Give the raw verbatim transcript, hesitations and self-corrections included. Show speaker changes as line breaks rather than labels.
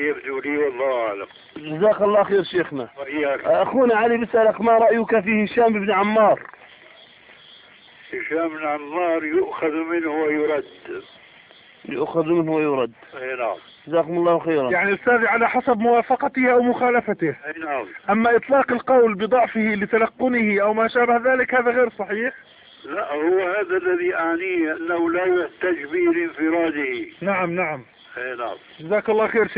الذي يبدو لي والله أعلم.
جزاك الله خير شيخنا.
وإياك.
أخونا علي بيسألك ما رأيك في هشام بن عمار؟
هشام بن عمار يؤخذ منه ويرد.
يؤخذ منه ويرد.
أي نعم.
جزاكم الله خيرا.
يعني أستاذي على حسب موافقته أو مخالفته.
أي نعم.
أما إطلاق القول بضعفه لتلقنه أو ما شابه ذلك هذا غير صحيح.
لا، هو هذا الذي أعنيه، أنه لا يحتج به لانفراده.
نعم نعم.
أي نعم.
جزاك الله خير.